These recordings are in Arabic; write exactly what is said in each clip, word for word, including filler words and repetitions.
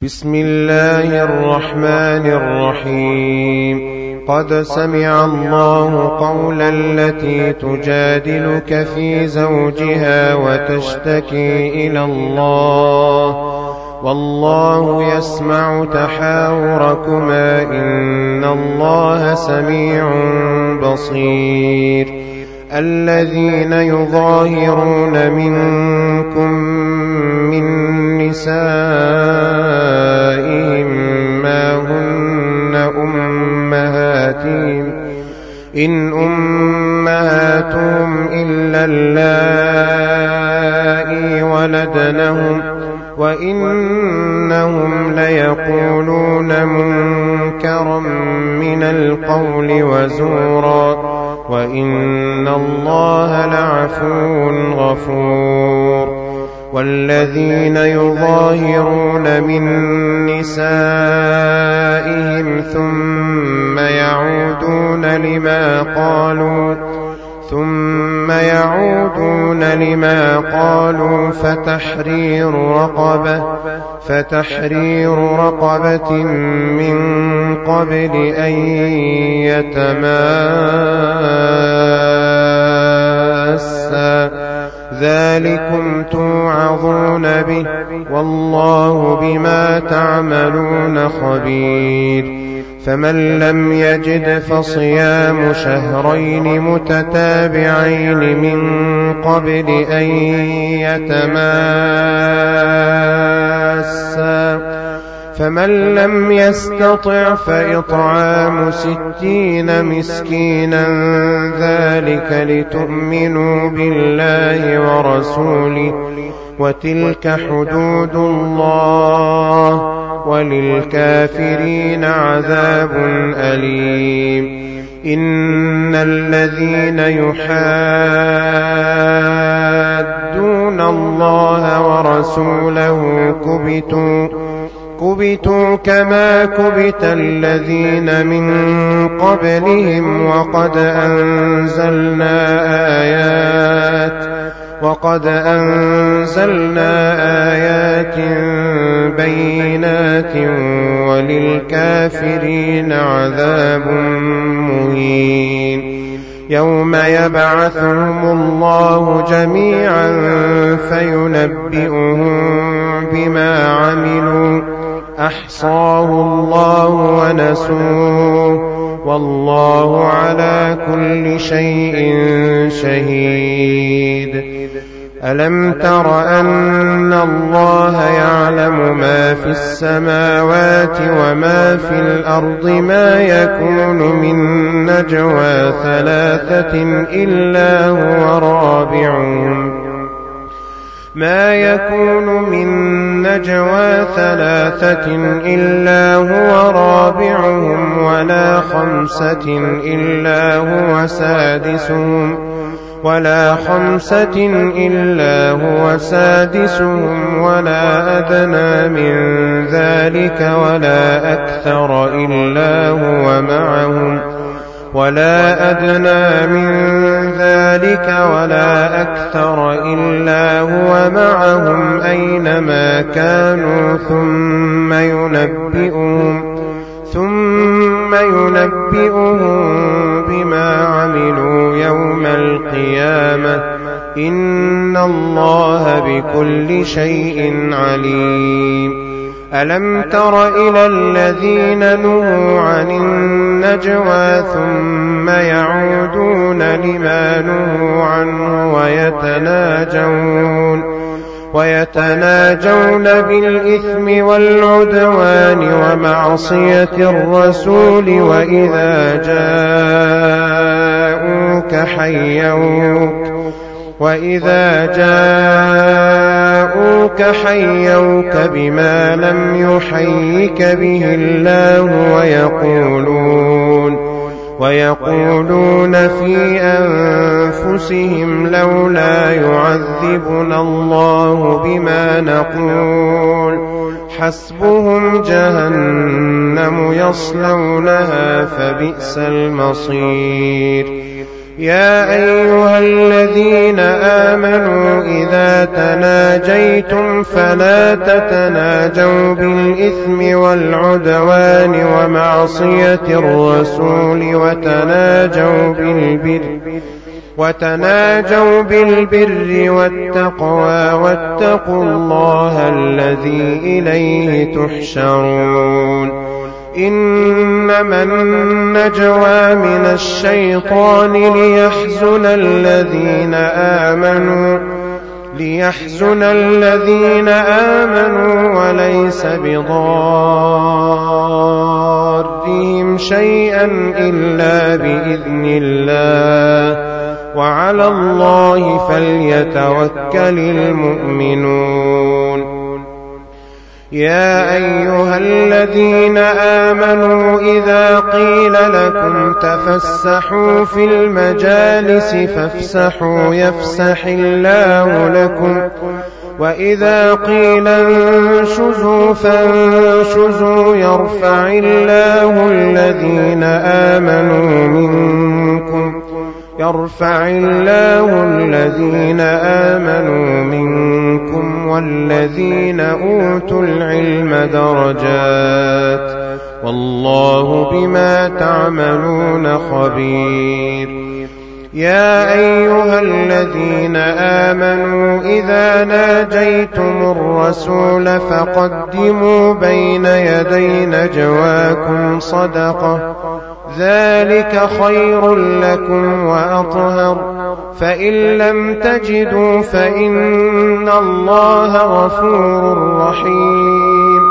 بسم الله الرحمن الرحيم. قد سمع الله قول التي تجادلك في زوجها وتشتكي إلى الله والله يسمع تحاوركما إن الله سميع بصير. الذين يظاهرون منكم من نسائهم ما هن أمهاتهم إن أمهاتهم إلا اللائي ولدنهم وإنهم ليقولون منكرا من القول وزورا وإن الله لعفو غفور. والذين يظاهرون من نسائهم ثم يعودون لما قالوا ثم يعودون لما قالوا فتحرير رقبة فتحرير رقبة من قبل أن يتماسا ذلكم توعظون به والله بما تعملون خبير. فمن لم يجد فصيام شهرين متتابعين من قبل أن يتماسا فمن لم يستطع فإطعام ستين مسكينا ذلك لتؤمنوا بالله ورسوله وتلك حدود الله وللكافرين عذاب أليم. إن الذين يحادون الله ورسوله كبتوا كبتوا كما كبت الذين من قبلهم وقد أنزلنا آيات وقد أنزلنا آيات بينات وللكافرين عذاب مهين. يوم يبعثهم الله جميعا فينبئهم بما عملوا أحصاه الله ونسوه والله على كل شيء شهيد. ألم تر أن الله يعلم ما في السماوات وما في الأرض ما يكون من نجوى ثلاثة إلا هو رابعهم ما يكون من نجوى ثلاثة إلا هو رابعهم ولا خمسة إلا هو سادسهم ولا خمسة إلا هو سادسهم ولا أدنى من ذلك ولا أكثر إلا هو معهم ولا أدنى من ذلك ولا أكثر إلا هو معهم أينما كانوا ثم ينبئهم ثم ينبئهم بما عملوا يوم القيامة إن الله بكل شيء عليم. ألم تر إلى الذين نهوا عن النجوى ثم يعودون لما نهوا عنه ويتناجون ويتناجون بالإثم والعدوان ومعصية الرسول وإذا جاءوك حيوك وإذا جاءوك حيوك بما لم يحيك به الله ويقولون ويقولون في أنفسهم لولا يعذبنا الله بما نقول حسبهم جهنم يصلونها فبئس المصير. يا أيها الذين آمنوا إذا تناجيتم فلا تتناجوا بالإثم والعدوان ومعصية الرسول وتناجوا بالبر وتناجوا بالبر والتقوى واتقوا الله الذي إليه تحشرون إنما النجوى من الشيطان ليحزن الذين آمنوا ليحزن الذين آمنوا وليس بضارهم شيئا إلا بإذن الله وعلى الله فليتوكل المؤمنون يا أيها الذين آمنوا إذا قيل لكم تفسحوا في المجالس فافسحوا يفسح الله لكم وإذا قيل انشزوا فانشزوا يرفع الله الذين آمنوا منكم يرفع الله الذين آمنوا منكم والذين أوتوا العلم درجات والله بما تعملون خبير يا أيها الذين آمنوا إذا ناجيتم الرسول فقدموا بين يدي نجواكم صدقة ذلك خير لكم وأطهر فإن لم تجدوا فإن الله غفور رحيم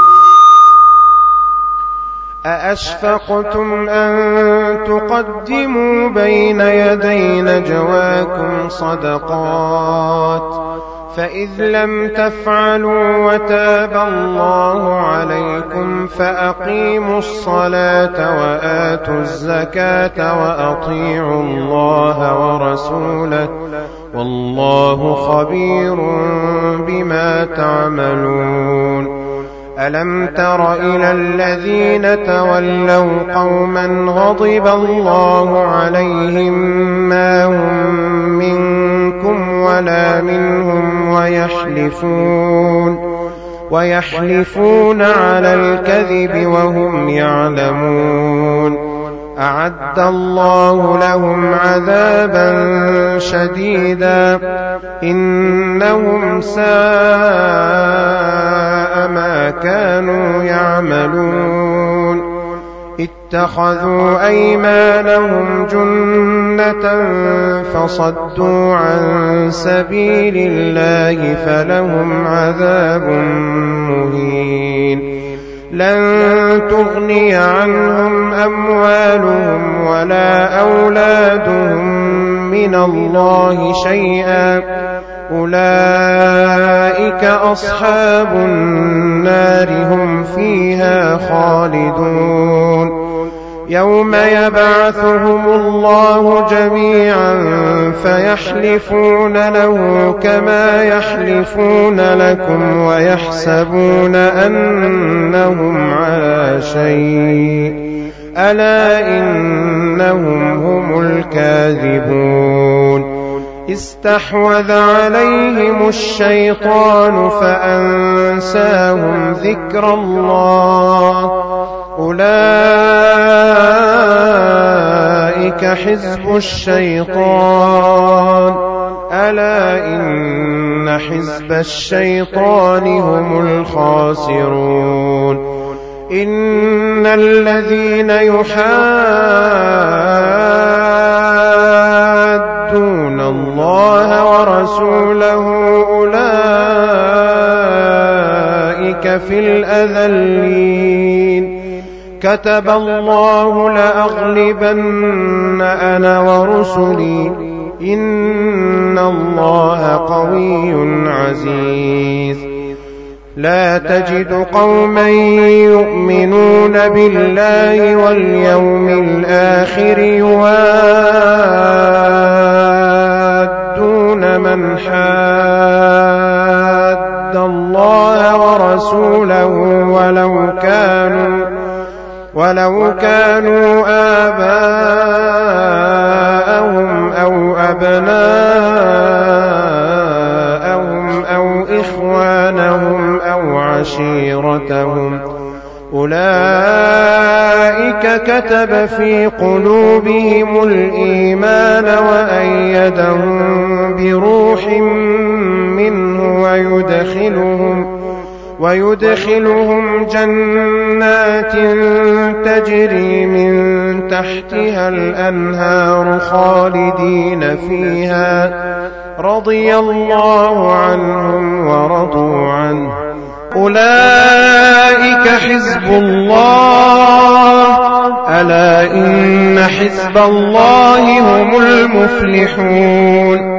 أأشفقتم أن تقدموا بين يدي نجواكم صدقات فإذ لم تفعلوا وتاب الله عليكم فأقيموا الصلاة وآتوا الزكاة وأطيعوا الله ورسوله والله خبير بما تعملون ألم تر إلى الذين تولوا قوما غضب الله عليهم ما هم منكم ولا منهم ويحلفون ويحلفون على الكذب وهم يعلمون أعد الله لهم عذابا شديدا إنهم ساء ما كانوا يعملون اتخذوا أيمانهم جنة فصدوا عن سبيل الله فلهم عذاب مهين لن تغني عنهم أموالهم ولا أولادهم من الله شيئا أولئك أصحاب النار هم فيها خالدون يوم يبعثهم الله جميعا فيحلفون له كما يحلفون لكم ويحسبون أنهم على شيء ألا إنهم هم الكاذبون استحوذ عليهم الشيطان فأنساهم ذكر الله أولئك حزب الشيطان ألا إن حزب الشيطان هم الخاسرون إن الذين يحادون الله ورسوله أولئك في الأذلين كتب الله لأغلبن أنا ورسلي إن الله قوي عزيز لا تجد قوما يؤمنون بالله واليوم الآخر يوادون من حاد الله ورسوله ولو كانوا ولو كانوا آباءهم نساءهم أو أبناءهم أو إخوانهم أو عشيرتهم أولئك كتب في قلوبهم الإيمان وأيدهم بروح منه ويدخلهم ويدخلهم جنات تجري من تحتها الأنهار خالدين فيها رضي الله عنهم ورضوا عنه أولئك حزب الله ألا إن حزب الله هم المفلحون